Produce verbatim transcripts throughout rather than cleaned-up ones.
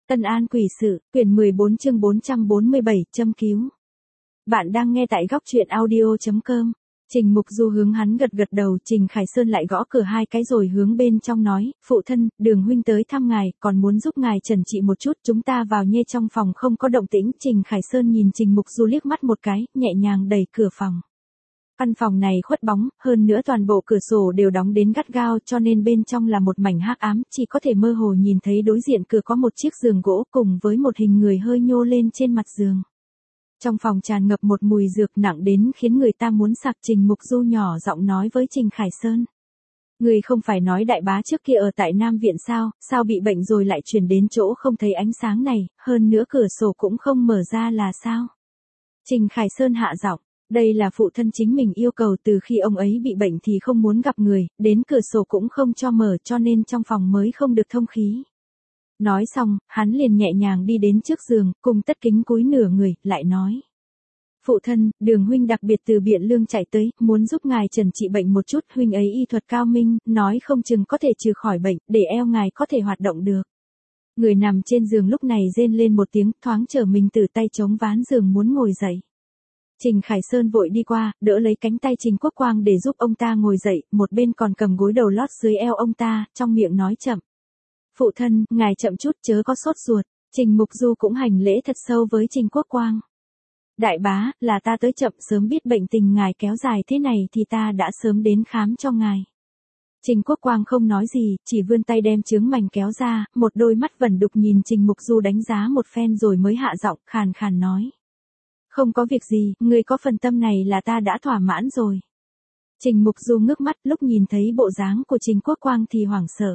Tân An quỷ sự, quyển mười bốn chương bốn trăm bốn mươi bảy, châm cứu. Bạn đang nghe tại góc truyện audio chấm com. Trình Mục Du hướng hắn gật gật đầu, Trình Khải Sơn lại gõ cửa hai cái rồi hướng bên trong nói, phụ thân, Đường huynh tới thăm ngài, còn muốn giúp ngài trần trị một chút, chúng ta vào nhê trong phòng không có động tĩnh. Trình Khải Sơn nhìn Trình Mục Du liếc mắt một cái, nhẹ nhàng đẩy cửa phòng. Căn phòng này khuất bóng, hơn nữa toàn bộ cửa sổ đều đóng đến gắt gao cho nên bên trong là một mảnh hắc ám, chỉ có thể mơ hồ nhìn thấy đối diện cửa có một chiếc giường gỗ cùng với một hình người hơi nhô lên trên mặt giường. Trong phòng tràn ngập một mùi dược nặng đến khiến người ta muốn sặc. Trình Mục Du nhỏ giọng nói với Trình Khải Sơn. Người không phải nói đại bá trước kia ở tại Nam Viện sao, sao bị bệnh rồi lại chuyển đến chỗ không thấy ánh sáng này, hơn nữa cửa sổ cũng không mở ra là sao? Trình Khải Sơn hạ giọng. Đây là phụ thân chính mình yêu cầu, từ khi ông ấy bị bệnh thì không muốn gặp người, đến cửa sổ cũng không cho mở cho nên trong phòng mới không được thông khí. Nói xong, hắn liền nhẹ nhàng đi đến trước giường, cùng tất kính cúi nửa người, lại nói. Phụ thân, Đường huynh đặc biệt từ Biện Lương chạy tới, muốn giúp ngài trần trị bệnh một chút, huynh ấy y thuật cao minh, nói không chừng có thể trừ khỏi bệnh, để eo ngài có thể hoạt động được. Người nằm trên giường lúc này rên lên một tiếng, thoáng trở mình từ tay chống ván giường muốn ngồi dậy. Trình Khải Sơn vội đi qua, đỡ lấy cánh tay Trình Quốc Quang để giúp ông ta ngồi dậy, một bên còn cầm gối đầu lót dưới eo ông ta, trong miệng nói chậm. Phụ thân, ngài chậm chút chớ có sốt ruột. Trình Mục Du cũng hành lễ thật sâu với Trình Quốc Quang. Đại bá, là ta tới chậm, sớm biết bệnh tình ngài kéo dài thế này thì ta đã sớm đến khám cho ngài. Trình Quốc Quang không nói gì, chỉ vươn tay đem chướng mảnh kéo ra, một đôi mắt vẩn đục nhìn Trình Mục Du đánh giá một phen rồi mới hạ giọng, khàn khàn nói. Không có việc gì, người có phần tâm này là ta đã thỏa mãn rồi. Trình Mục Du ngước mắt, lúc nhìn thấy bộ dáng của Trình Quốc Quang thì hoảng sợ.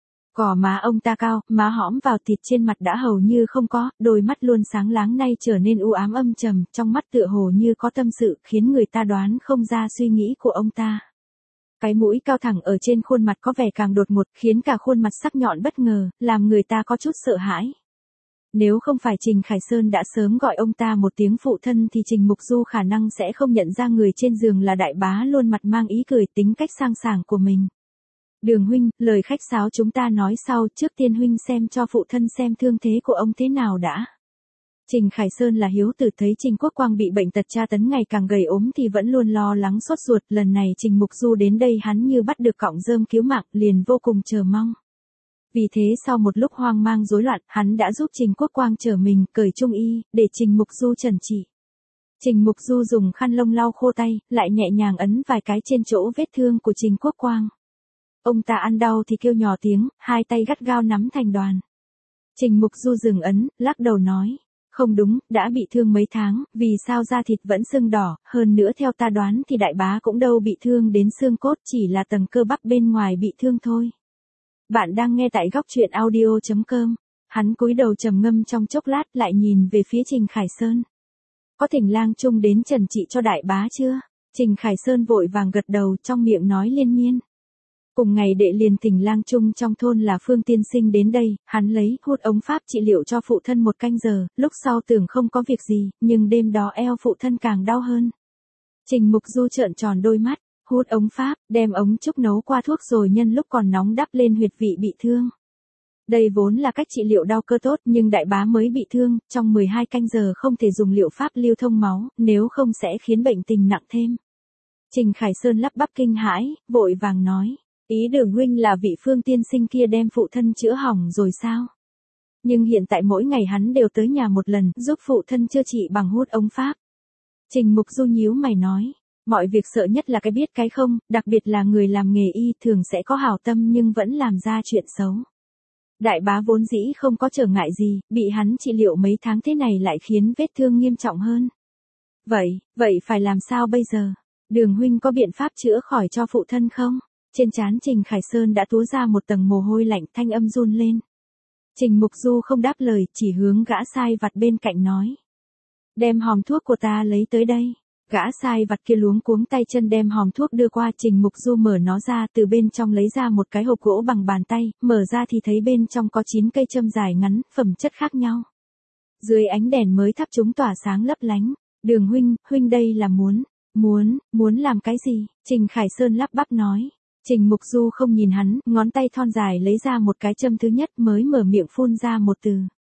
Gò má ông ta cao, má hõm vào thịt trên mặt đã hầu như không có, đôi mắt luôn sáng láng nay trở nên u ám âm trầm, trong mắt tựa hồ như có tâm sự, khiến người ta đoán không ra suy nghĩ của ông ta. Cái mũi cao thẳng ở trên khuôn mặt có vẻ càng đột ngột, khiến cả khuôn mặt sắc nhọn bất ngờ, làm người ta có chút sợ hãi. Nếu không phải Trình Khải Sơn đã sớm gọi ông ta một tiếng phụ thân thì Trình Mục Du khả năng sẽ không nhận ra người trên giường là đại bá luôn mặt mang ý cười tính cách sang sảng của mình. Đường huynh, lời khách sáo chúng ta nói sau, trước tiên huynh xem cho phụ thân xem thương thế của ông thế nào đã. Trình Khải Sơn là hiếu tử, thấy Trình Quốc Quang bị bệnh tật tra tấn ngày càng gầy ốm thì vẫn luôn lo lắng sốt ruột, lần này Trình Mục Du đến đây hắn như bắt được cọng rơm cứu mạng, liền vô cùng chờ mong. Vì thế sau một lúc hoang mang rối loạn, hắn đã giúp Trình Quốc Quang trở mình, cởi trung y, để Trình Mục Du trần trị. Trình Mục Du dùng khăn lông lau khô tay, lại nhẹ nhàng ấn vài cái trên chỗ vết thương của Trình Quốc Quang. Ông ta ăn đau thì kêu nhỏ tiếng, hai tay gắt gao nắm thành đoàn. Trình Mục Du dừng ấn, lắc đầu nói. Không đúng, đã bị thương mấy tháng, vì sao da thịt vẫn sưng đỏ, hơn nữa theo ta đoán thì đại bá cũng đâu bị thương đến xương cốt, chỉ là tầng cơ bắp bên ngoài bị thương thôi. Bạn đang nghe tại góc truyện audio chấm com. Hắn cúi đầu trầm ngâm trong chốc lát lại nhìn về phía Trình Khải Sơn. Có thỉnh lang trung đến trần trị cho đại bá chưa? Trình Khải Sơn vội vàng gật đầu, trong miệng nói liên miên. Cùng ngày đệ liền thỉnh lang trung trong thôn là Phương tiên sinh đến đây, hắn lấy hút ống pháp trị liệu cho phụ thân một canh giờ, lúc sau tưởng không có việc gì, nhưng đêm đó eo phụ thân càng đau hơn. Trình Mục Du trợn tròn đôi mắt. Hút ống pháp, đem ống trúc nấu qua thuốc rồi nhân lúc còn nóng đắp lên huyệt vị bị thương. Đây vốn là cách trị liệu đau cơ tốt nhưng đại bá mới bị thương, trong mười hai canh giờ không thể dùng liệu pháp lưu thông máu, nếu không sẽ khiến bệnh tình nặng thêm. Trình Khải Sơn lắp bắp kinh hãi, vội vàng nói, ý Đường huynh là vị Phương tiên sinh kia đem phụ thân chữa hỏng rồi sao? Nhưng hiện tại mỗi ngày hắn đều tới nhà một lần, giúp phụ thân chữa trị bằng hút ống pháp. Trình Mục Du nhíu mày nói. Mọi việc sợ nhất là cái biết cái không, đặc biệt là người làm nghề y thường sẽ có hảo tâm nhưng vẫn làm ra chuyện xấu. Đại bá vốn dĩ không có trở ngại gì, bị hắn trị liệu mấy tháng thế này lại khiến vết thương nghiêm trọng hơn. Vậy, vậy phải làm sao bây giờ? Đường huynh có biện pháp chữa khỏi cho phụ thân không? Trên trán Trình Khải Sơn đã túa ra một tầng mồ hôi lạnh, thanh âm run lên. Trình Mục Du không đáp lời, chỉ hướng gã sai vặt bên cạnh nói. Đem hòm thuốc của ta lấy tới đây. Gã sai vặt kia luống cuống tay chân đem hòm thuốc đưa qua. Trình Mục Du mở nó ra, từ bên trong lấy ra một cái hộp gỗ bằng bàn tay, mở ra thì thấy bên trong có chín cây châm dài ngắn, phẩm chất khác nhau. Dưới ánh đèn mới thắp chúng tỏa sáng lấp lánh. Đường huynh, huynh đây là muốn, muốn, muốn làm cái gì? Trình Khải Sơn lắp bắp nói. Trình Mục Du không nhìn hắn, ngón tay thon dài lấy ra một cái châm thứ nhất mới mở miệng phun ra một từ.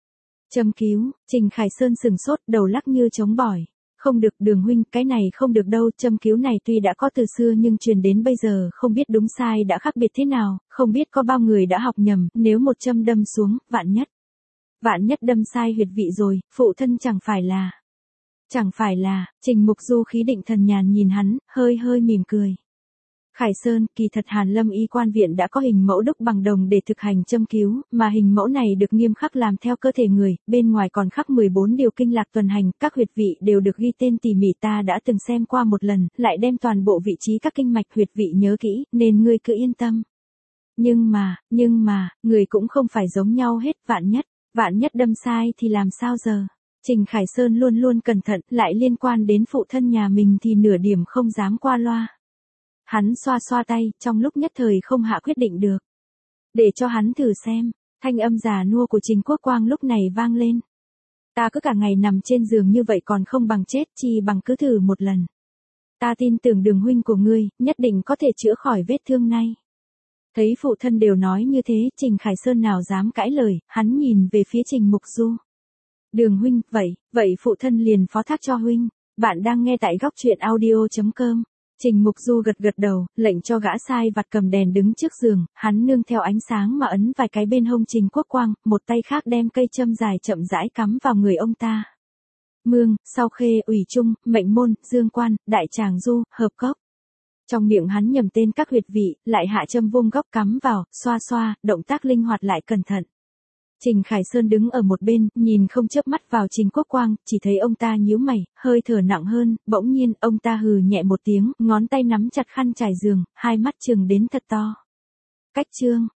Châm cứu, Trình Khải Sơn sừng sốt, đầu lắc như trống bỏi. Không được Đường huynh, cái này không được đâu, châm cứu này tuy đã có từ xưa nhưng truyền đến bây giờ không biết đúng sai đã khác biệt thế nào, không biết có bao người đã học nhầm, nếu một châm đâm xuống, vạn nhất. Vạn nhất đâm sai huyệt vị rồi, phụ thân chẳng phải là... Chẳng phải là, Trình Mục Du khí định thần nhàn nhìn hắn, hơi hơi mỉm cười. Khải Sơn, kỳ thật Hàn Lâm Y Quan Viện đã có hình mẫu đúc bằng đồng để thực hành châm cứu, mà hình mẫu này được nghiêm khắc làm theo cơ thể người, bên ngoài còn khắc mười bốn điều kinh lạc tuần hành, các huyệt vị đều được ghi tên tỉ mỉ, ta đã từng xem qua một lần, lại đem toàn bộ vị trí các kinh mạch huyệt vị nhớ kỹ, nên ngươi cứ yên tâm. Nhưng mà, nhưng mà, người cũng không phải giống nhau hết, vạn nhất, vạn nhất đâm sai thì làm sao giờ? Trình Khải Sơn luôn luôn cẩn thận, lại liên quan đến phụ thân nhà mình thì nửa điểm không dám qua loa. Hắn xoa xoa tay, trong lúc nhất thời không hạ quyết định được. Để cho hắn thử xem, thanh âm già nua của Trình Quốc Quang lúc này vang lên. Ta cứ cả ngày nằm trên giường như vậy còn không bằng chết, chi bằng cứ thử một lần. Ta tin tưởng Đường huynh của ngươi, nhất định có thể chữa khỏi vết thương này. Thấy phụ thân đều nói như thế, Trình Khải Sơn nào dám cãi lời, hắn nhìn về phía Trình Mục Du. Đường huynh, vậy, vậy phụ thân liền phó thác cho huynh. Bạn đang nghe tại góc truyện audio chấm com. Trình Mục Du gật gật đầu, lệnh cho gã sai vặt cầm đèn đứng trước giường, hắn nương theo ánh sáng mà ấn vài cái bên hông Trình Quốc Quang, một tay khác đem cây châm dài chậm rãi cắm vào người ông ta. Mương, Sau Khê, Ủy Trung, Mệnh Môn, Dương Quan, Đại Tràng Du, Hợp Cốc. Trong miệng hắn nhầm tên các huyệt vị, lại hạ châm vuông góc cắm vào, xoa xoa, động tác linh hoạt lại cẩn thận. Trình Khải Sơn đứng ở một bên, nhìn không chớp mắt vào Trình Quốc Quang, chỉ thấy ông ta nhíu mày, hơi thở nặng hơn, bỗng nhiên, ông ta hừ nhẹ một tiếng, ngón tay nắm chặt khăn trải giường, hai mắt trừng đến thật to. Cách chương,